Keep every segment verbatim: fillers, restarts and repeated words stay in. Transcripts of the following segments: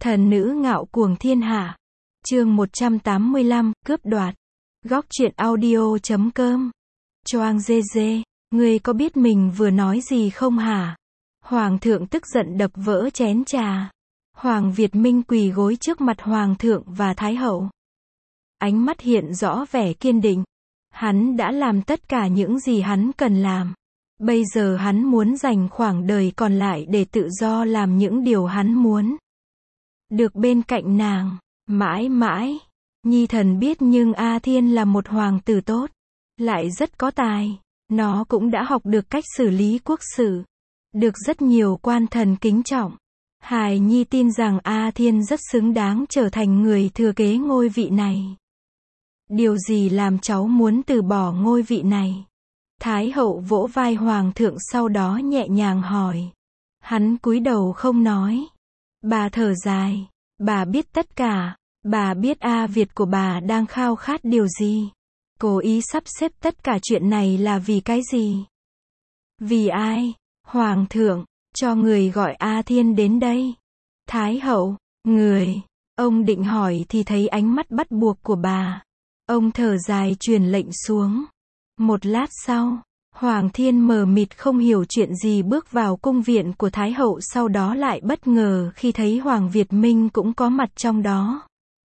Thần nữ ngạo cuồng thiên hạ. Chương một trăm tám mươi lăm, cướp đoạt. Góc truyện audio chấm com. Choang dê dê, ngươi có biết mình vừa nói gì không hả? Hoàng thượng tức giận đập vỡ chén trà. Hoàng Việt Minh quỳ gối trước mặt Hoàng thượng và Thái hậu. Ánh mắt hiện rõ vẻ kiên định. Hắn đã làm tất cả những gì hắn cần làm. Bây giờ hắn muốn dành khoảng đời còn lại để tự do làm những điều hắn muốn. Được bên cạnh nàng, mãi mãi. Nhi thần biết nhưng A Thiên là một hoàng tử tốt, lại rất có tài. Nó cũng đã học được cách xử lý quốc sự, được rất nhiều quan thần kính trọng. Hài Nhi tin rằng A Thiên rất xứng đáng trở thành người thừa kế ngôi vị này. Điều gì làm cháu muốn từ bỏ ngôi vị này? Thái hậu vỗ vai hoàng thượng sau đó nhẹ nhàng hỏi. Hắn cúi đầu không nói. Bà thở dài. Bà biết tất cả. Bà biết A Việt của bà đang khao khát điều gì. Cố ý sắp xếp tất cả chuyện này là vì cái gì? Vì ai? Hoàng thượng, cho người gọi A Thiên đến đây. Thái hậu, người. Ông định hỏi thì thấy ánh mắt bắt buộc của bà. Ông thở dài truyền lệnh xuống. Một lát sau, Hoàng Thiên mờ mịt không hiểu chuyện gì bước vào cung viện của Thái hậu, sau đó lại bất ngờ khi thấy Hoàng Việt Minh cũng có mặt trong đó.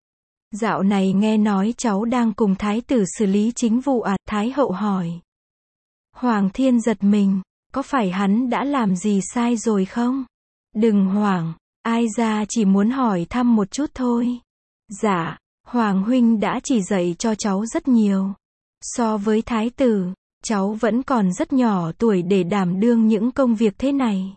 Dạo này nghe nói cháu đang cùng Thái tử xử lý chính vụ à? Thái hậu hỏi. Hoàng Thiên giật mình, có phải hắn đã làm gì sai rồi không? Đừng hoảng, ai ra chỉ muốn hỏi thăm một chút thôi. Dạ, Hoàng huynh đã chỉ dạy cho cháu rất nhiều. So với Thái tử, cháu vẫn còn rất nhỏ tuổi để đảm đương những công việc thế này.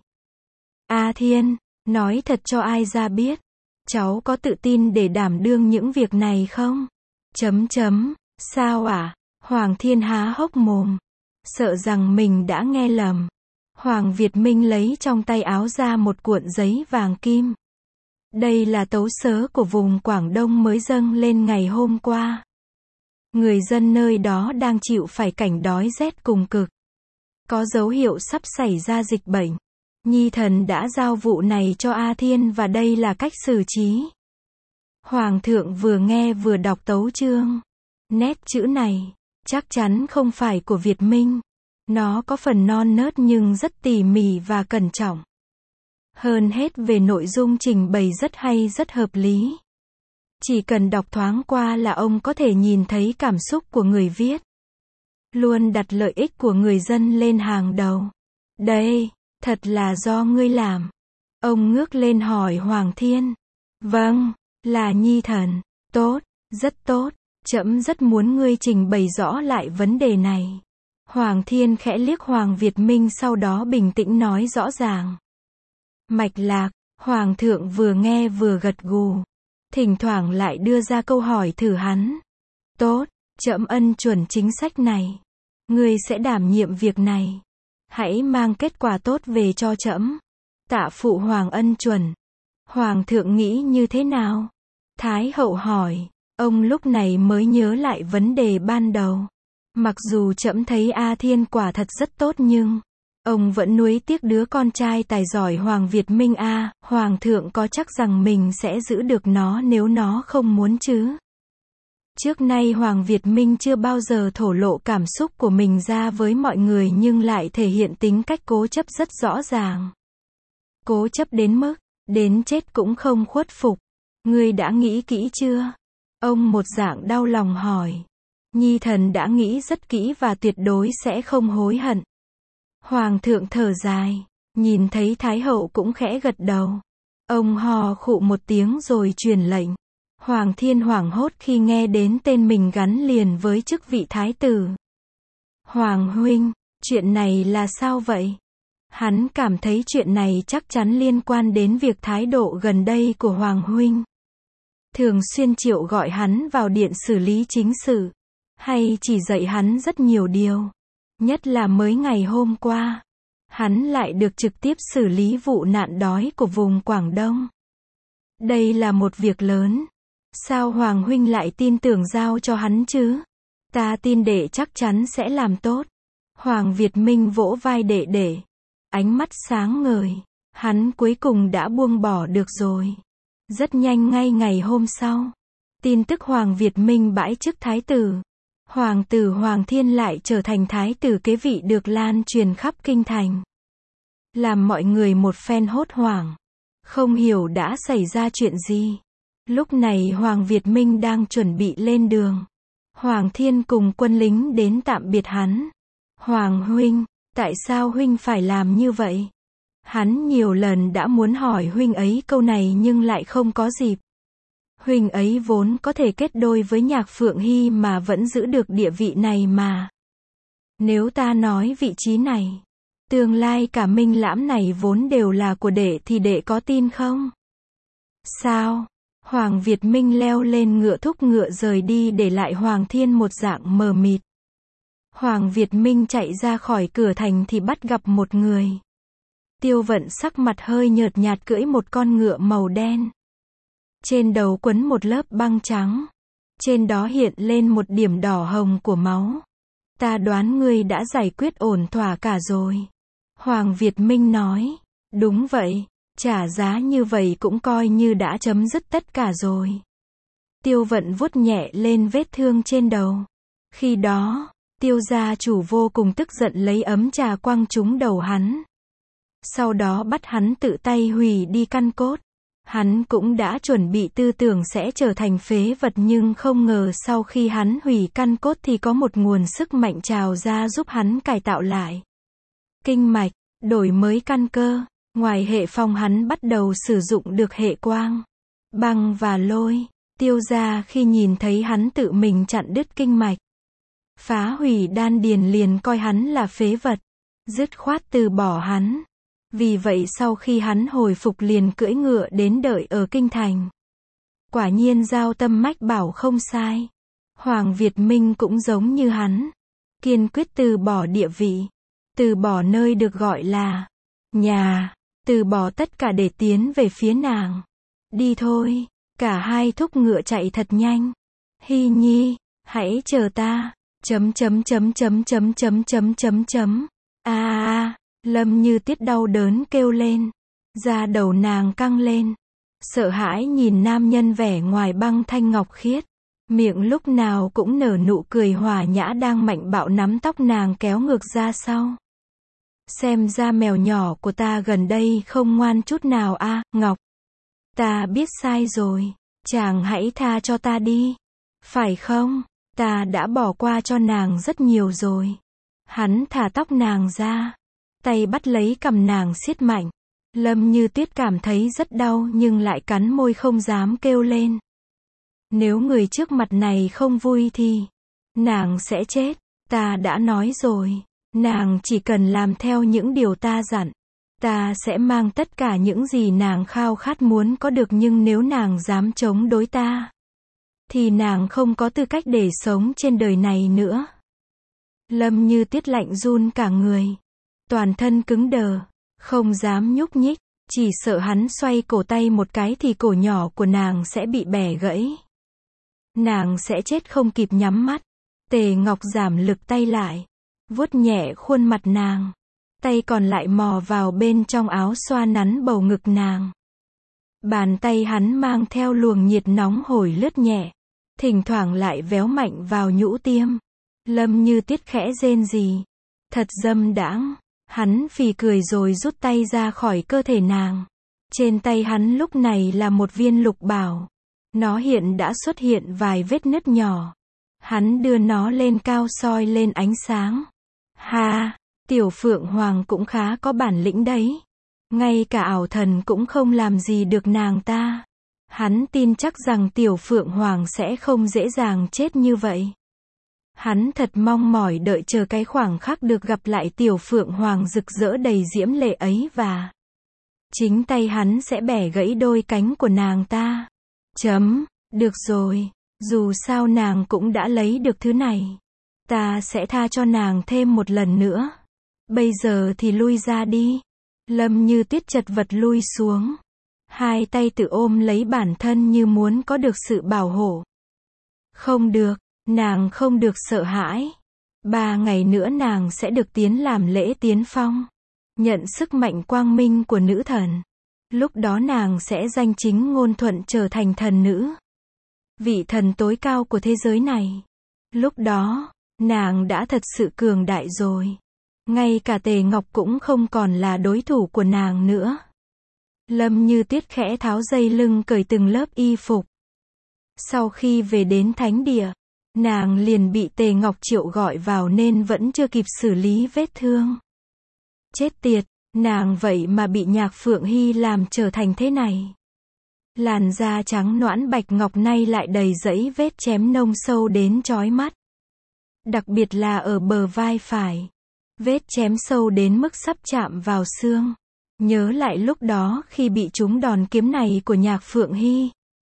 A Thiên, nói thật cho ai ra biết, cháu có tự tin để đảm đương những việc này không? Chấm chấm, sao ạ? À? Hoàng Thiên há hốc mồm, sợ rằng mình đã nghe lầm. Hoàng Việt Minh lấy trong tay áo ra một cuộn giấy vàng kim. Đây là tấu sớ của vùng Quảng Đông mới dâng lên ngày hôm qua. Người dân nơi đó đang chịu phải cảnh đói rét cùng cực. Có dấu hiệu sắp xảy ra dịch bệnh. Nhi thần đã giao vụ này cho A Thiên và đây là cách xử trí. Hoàng thượng vừa nghe vừa đọc tấu chương. Nét chữ này, chắc chắn không phải của Việt Minh. Nó có phần non nớt nhưng rất tỉ mỉ và cẩn trọng. Hơn hết về nội dung trình bày rất hay, rất hợp lý. Chỉ cần đọc thoáng qua là ông có thể nhìn thấy cảm xúc của người viết. Luôn đặt lợi ích của người dân lên hàng đầu. Đây, thật là do ngươi làm. Ông ngước lên hỏi Hoàng Thiên. Vâng, là Nhi thần. Tốt, rất tốt. Trẫm rất muốn ngươi trình bày rõ lại vấn đề này. Hoàng Thiên khẽ liếc Hoàng Việt Minh sau đó bình tĩnh nói rõ ràng. Mạch lạc, Hoàng thượng vừa nghe vừa gật gù. Thỉnh thoảng lại đưa ra câu hỏi thử hắn. Tốt, trẫm ân chuẩn chính sách này. Ngươi sẽ đảm nhiệm việc này. Hãy mang kết quả tốt về cho trẫm. Tạ phụ Hoàng ân chuẩn. Hoàng thượng nghĩ như thế nào? Thái hậu hỏi. Ông lúc này mới nhớ lại vấn đề ban đầu. Mặc dù trẫm thấy A Thiên quả thật rất tốt nhưng ông vẫn nuối tiếc đứa con trai tài giỏi Hoàng Việt Minh a. À, Hoàng thượng có chắc rằng mình sẽ giữ được nó nếu nó không muốn chứ? Trước nay Hoàng Việt Minh chưa bao giờ thổ lộ cảm xúc của mình ra với mọi người nhưng lại thể hiện tính cách cố chấp rất rõ ràng. Cố chấp đến mức, đến chết cũng không khuất phục. Ngươi đã nghĩ kỹ chưa? Ông một dạng đau lòng hỏi. Nhi thần đã nghĩ rất kỹ và tuyệt đối sẽ không hối hận. Hoàng thượng thở dài, nhìn thấy Thái hậu cũng khẽ gật đầu. Ông hò khụ một tiếng rồi truyền lệnh. Hoàng Thiên hoảng hốt khi nghe đến tên mình gắn liền với chức vị Thái tử. Hoàng huynh, chuyện này là sao vậy? Hắn cảm thấy chuyện này chắc chắn liên quan đến việc thái độ gần đây của Hoàng huynh. Thường xuyên Triệu gọi hắn vào điện xử lý chính sự, hay chỉ dạy hắn rất nhiều điều. Nhất là mới ngày hôm qua, hắn lại được trực tiếp xử lý vụ nạn đói của vùng Quảng Đông. Đây là một việc lớn. Sao Hoàng huynh lại tin tưởng giao cho hắn chứ? Ta tin đệ chắc chắn sẽ làm tốt. Hoàng Việt Minh vỗ vai đệ đệ. Ánh mắt sáng ngời. Hắn cuối cùng đã buông bỏ được rồi. Rất nhanh ngay ngày hôm sau, tin tức Hoàng Việt Minh bãi chức thái tử. Hoàng tử Hoàng Thiên lại trở thành thái tử kế vị được lan truyền khắp kinh thành. Làm mọi người một phen hốt hoảng. Không hiểu đã xảy ra chuyện gì. Lúc này Hoàng Việt Minh đang chuẩn bị lên đường. Hoàng Thiên cùng quân lính đến tạm biệt hắn. Hoàng huynh, tại sao huynh phải làm như vậy? Hắn nhiều lần đã muốn hỏi huynh ấy câu này nhưng lại không có dịp. Huynh ấy vốn có thể kết đôi với Nhạc Phượng Hy mà vẫn giữ được địa vị này mà. Nếu ta nói vị trí này, tương lai cả Minh Lãm này vốn đều là của đệ thì đệ có tin không? Sao? Hoàng Việt Minh leo lên ngựa thúc ngựa rời đi để lại Hoàng Thiên một dạng mờ mịt. Hoàng Việt Minh chạy ra khỏi cửa thành thì bắt gặp một người. Tiêu Vận sắc mặt hơi nhợt nhạt cưỡi một con ngựa màu đen. Trên đầu quấn một lớp băng trắng. Trên đó hiện lên một điểm đỏ hồng của máu. Ta đoán ngươi đã giải quyết ổn thỏa cả rồi. Hoàng Việt Minh nói. Đúng vậy, trả giá như vậy cũng coi như đã chấm dứt tất cả rồi. Tiêu Vận vuốt nhẹ lên vết thương trên đầu. Khi đó, Tiêu gia chủ vô cùng tức giận lấy ấm trà quăng trúng đầu hắn. Sau đó bắt hắn tự tay hủy đi căn cốt. Hắn cũng đã chuẩn bị tư tưởng sẽ trở thành phế vật nhưng không ngờ sau khi hắn hủy căn cốt thì có một nguồn sức mạnh trào ra giúp hắn cải tạo lại kinh mạch, đổi mới căn cơ. Ngoài hệ phong hắn bắt đầu sử dụng được hệ quang, băng và lôi. Tiêu gia khi nhìn thấy hắn tự mình chặn đứt kinh mạch, phá hủy đan điền liền coi hắn là phế vật, dứt khoát từ bỏ hắn. Vì vậy sau khi hắn hồi phục liền cưỡi ngựa đến đợi ở kinh thành. Quả nhiên Giao Tâm mách bảo không sai. Hoàng Việt Minh cũng giống như hắn, kiên quyết từ bỏ địa vị, từ bỏ nơi được gọi là nhà, từ bỏ tất cả để tiến về phía nàng. Đi thôi. Cả hai thúc ngựa chạy thật nhanh. Hy Nhi, hãy chờ ta. Chấm chấm chấm chấm chấm chấm chấm chấm chấm. A a, Lâm Như Tiết đau đớn kêu lên. Da đầu nàng căng lên. Sợ hãi nhìn nam nhân vẻ ngoài băng thanh ngọc khiết. Miệng lúc nào cũng nở nụ cười hòa nhã đang mạnh bạo nắm tóc nàng kéo ngược ra sau. Xem ra mèo nhỏ của ta gần đây không ngoan chút nào a, Ngọc. Ta biết sai rồi. Chàng hãy tha cho ta đi. Phải không? Ta đã bỏ qua cho nàng rất nhiều rồi. Hắn thả tóc nàng ra. Tay bắt lấy cằm nàng siết mạnh. Lâm Như Tuyết cảm thấy rất đau nhưng lại cắn môi không dám kêu lên. Nếu người trước mặt này không vui thì nàng sẽ chết. Ta đã nói rồi. Nàng chỉ cần làm theo những điều ta dặn. Ta sẽ mang tất cả những gì nàng khao khát muốn có được nhưng nếu nàng dám chống đối ta, thì nàng không có tư cách để sống trên đời này nữa. Lâm Như Tiết lạnh run cả người. Toàn thân cứng đờ. Không dám nhúc nhích. Chỉ sợ hắn xoay cổ tay một cái thì cổ nhỏ của nàng sẽ bị bẻ gãy. Nàng sẽ chết không kịp nhắm mắt. Tề Ngọc giảm lực tay lại. Vuốt nhẹ khuôn mặt nàng. Tay còn lại mò vào bên trong áo xoa nắn bầu ngực nàng. Bàn tay hắn mang theo luồng nhiệt nóng hổi lướt nhẹ. Thỉnh thoảng lại véo mạnh vào nhũ tiêm. Lâm Như Tiết khẽ rên rỉ. Thật dâm đãng. Hắn phì cười rồi rút tay ra khỏi cơ thể nàng. Trên tay hắn lúc này là một viên lục bảo. Nó hiện đã xuất hiện vài vết nứt nhỏ. Hắn đưa nó lên cao soi lên ánh sáng. Ha! Tiểu Phượng Hoàng cũng khá có bản lĩnh đấy. Ngay cả ảo thần cũng không làm gì được nàng ta. Hắn tin chắc rằng Tiểu Phượng Hoàng sẽ không dễ dàng chết như vậy. Hắn thật mong mỏi đợi chờ cái khoảng khắc được gặp lại Tiểu Phượng Hoàng rực rỡ đầy diễm lệ ấy và chính tay hắn sẽ bẻ gãy đôi cánh của nàng ta. Chấm, được rồi, dù sao nàng cũng đã lấy được thứ này. Ta sẽ tha cho nàng thêm một lần nữa. Bây giờ thì lui ra đi. Lâm Như Tuyết chật vật lui xuống. Hai tay tự ôm lấy bản thân như muốn có được sự bảo hộ. Không được, nàng không được sợ hãi. Ba ngày nữa nàng sẽ được tiến làm lễ tiến phong. Nhận sức mạnh quang minh của nữ thần. Lúc đó nàng sẽ danh chính ngôn thuận trở thành thần nữ. Vị thần tối cao của thế giới này. Lúc đó, nàng đã thật sự cường đại rồi. Ngay cả Tề Ngọc cũng không còn là đối thủ của nàng nữa. Lâm Như Tuyết khẽ tháo dây lưng cởi từng lớp y phục. Sau khi về đến thánh địa, nàng liền bị Tề Ngọc triệu gọi vào nên vẫn chưa kịp xử lý vết thương. Chết tiệt, nàng vậy mà bị Nhạc Phượng Hy làm trở thành thế này. Làn da trắng nõn bạch ngọc nay lại đầy dẫy vết chém nông sâu đến chói mắt. Đặc biệt là ở bờ vai phải. Vết chém sâu đến mức sắp chạm vào xương. Nhớ lại lúc đó khi bị trúng đòn kiếm này của Nhạc Phượng Hy.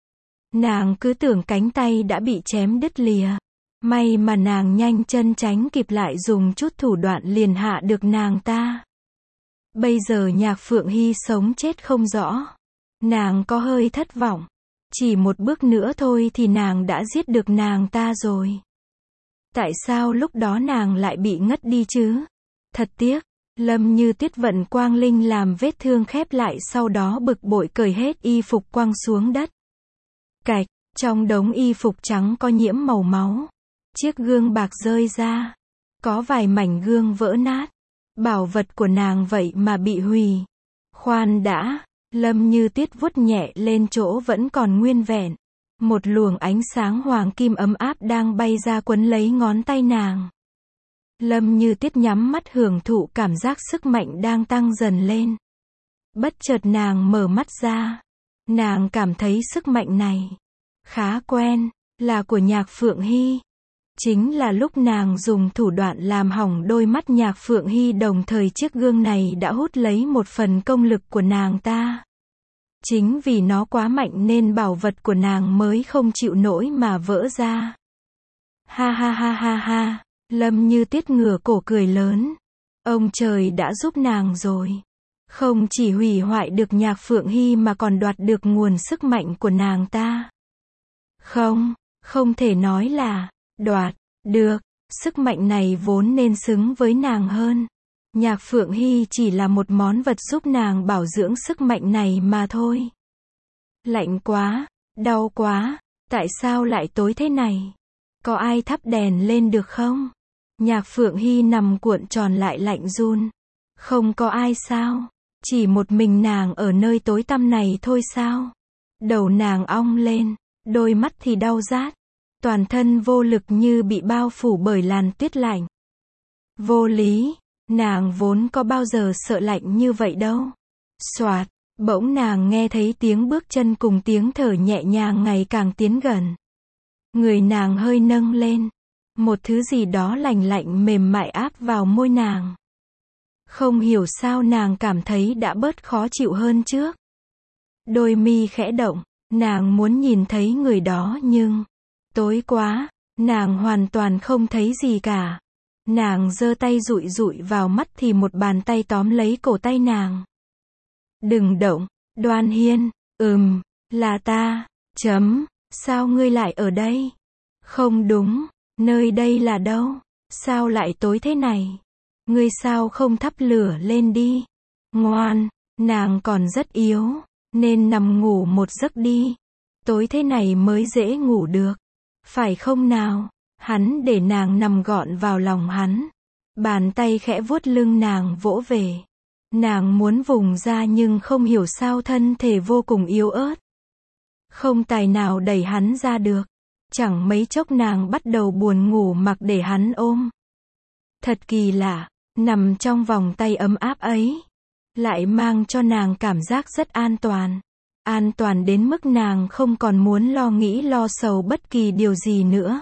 Nàng cứ tưởng cánh tay đã bị chém đứt lìa. May mà nàng nhanh chân tránh kịp lại dùng chút thủ đoạn liền hạ được nàng ta. Bây giờ Nhạc Phượng Hy sống chết không rõ. Nàng có hơi thất vọng. Chỉ một bước nữa thôi thì nàng đã giết được nàng ta rồi. Tại sao lúc đó nàng lại bị ngất đi chứ? Thật tiếc. Lâm Như Tuyết vận quang linh làm vết thương khép lại, sau đó bực bội cởi hết y phục quăng xuống đất. Cạch, trong đống y phục trắng có nhiễm màu máu. Chiếc gương bạc rơi ra. Có vài mảnh gương vỡ nát. Bảo vật của nàng vậy mà bị hủy. Khoan đã, Lâm Như Tuyết vuốt nhẹ lên chỗ vẫn còn nguyên vẹn. Một luồng ánh sáng hoàng kim ấm áp đang bay ra quấn lấy ngón tay nàng. Lâm Như Tuyết nhắm mắt hưởng thụ cảm giác sức mạnh đang tăng dần lên. Bất chợt nàng mở mắt ra. Nàng cảm thấy sức mạnh này khá quen, là của Nhạc Phượng Hy. Chính là lúc nàng dùng thủ đoạn làm hỏng đôi mắt Nhạc Phượng Hy, đồng thời chiếc gương này đã hút lấy một phần công lực của nàng ta. Chính vì nó quá mạnh nên bảo vật của nàng mới không chịu nổi mà vỡ ra. Ha ha ha ha ha, Lâm Như Tuyết ngửa cổ cười lớn. Ông trời đã giúp nàng rồi. Không chỉ hủy hoại được Nhạc Phượng Hy mà còn đoạt được nguồn sức mạnh của nàng ta. Không, không thể nói là đoạt được, sức mạnh này vốn nên xứng với nàng hơn. Nhạc Phượng Hy chỉ là một món vật giúp nàng bảo dưỡng sức mạnh này mà thôi. Lạnh quá, đau quá, tại sao lại tối thế này? Có ai thắp đèn lên được không? Nhạc Phượng Hy nằm cuộn tròn lại lạnh run. Không có ai sao? Chỉ một mình nàng ở nơi tối tăm này thôi sao? Đầu nàng ong lên, đôi mắt thì đau rát. Toàn thân vô lực như bị bao phủ bởi làn tuyết lạnh. Vô lý, nàng vốn có bao giờ sợ lạnh như vậy đâu. Soạt, bỗng nàng nghe thấy tiếng bước chân cùng tiếng thở nhẹ nhàng ngày càng tiến gần. Người nàng hơi nâng lên. Một thứ gì đó lành lạnh mềm mại áp vào môi nàng. Không hiểu sao nàng cảm thấy đã bớt khó chịu hơn trước. Đôi mi khẽ động, nàng muốn nhìn thấy người đó nhưng tối quá, nàng hoàn toàn không thấy gì cả. Nàng giơ tay dụi dụi vào mắt thì một bàn tay tóm lấy cổ tay nàng. Đừng động, Đoan Hiên, ừm, là ta, chấm, sao ngươi lại ở đây? Không đúng, nơi đây là đâu? Sao lại tối thế này? Ngươi sao không thắp lửa lên đi? Ngoan, nàng còn rất yếu, nên nằm ngủ một giấc đi. Tối thế này mới dễ ngủ được. Phải không nào? Hắn để nàng nằm gọn vào lòng hắn. Bàn tay khẽ vuốt lưng nàng vỗ về. Nàng muốn vùng ra nhưng không hiểu sao thân thể vô cùng yếu ớt. Không tài nào đẩy hắn ra được. Chẳng mấy chốc nàng bắt đầu buồn ngủ mặc để hắn ôm. Thật kỳ lạ, nằm trong vòng tay ấm áp ấy. Lại mang cho nàng cảm giác rất an toàn. An toàn đến mức nàng không còn muốn lo nghĩ lo sầu bất kỳ điều gì nữa.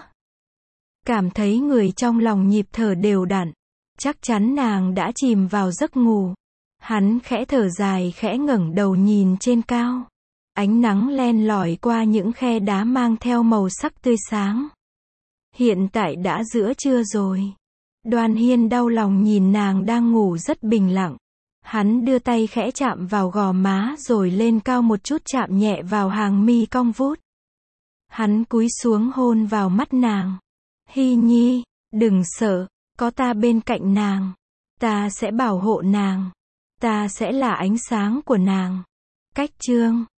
Cảm thấy người trong lòng nhịp thở đều đặn. Chắc chắn nàng đã chìm vào giấc ngủ. Hắn khẽ thở dài khẽ ngẩng đầu nhìn trên cao. Ánh nắng len lỏi qua những khe đá mang theo màu sắc tươi sáng. Hiện tại đã giữa trưa rồi. Đoan Hiên đau lòng nhìn nàng đang ngủ rất bình lặng. Hắn đưa tay khẽ chạm vào gò má rồi lên cao một chút chạm nhẹ vào hàng mi cong vút. Hắn cúi xuống hôn vào mắt nàng. Hy Nhi, đừng sợ, có ta bên cạnh nàng. Ta sẽ bảo hộ nàng. Ta sẽ là ánh sáng của nàng. Cách chương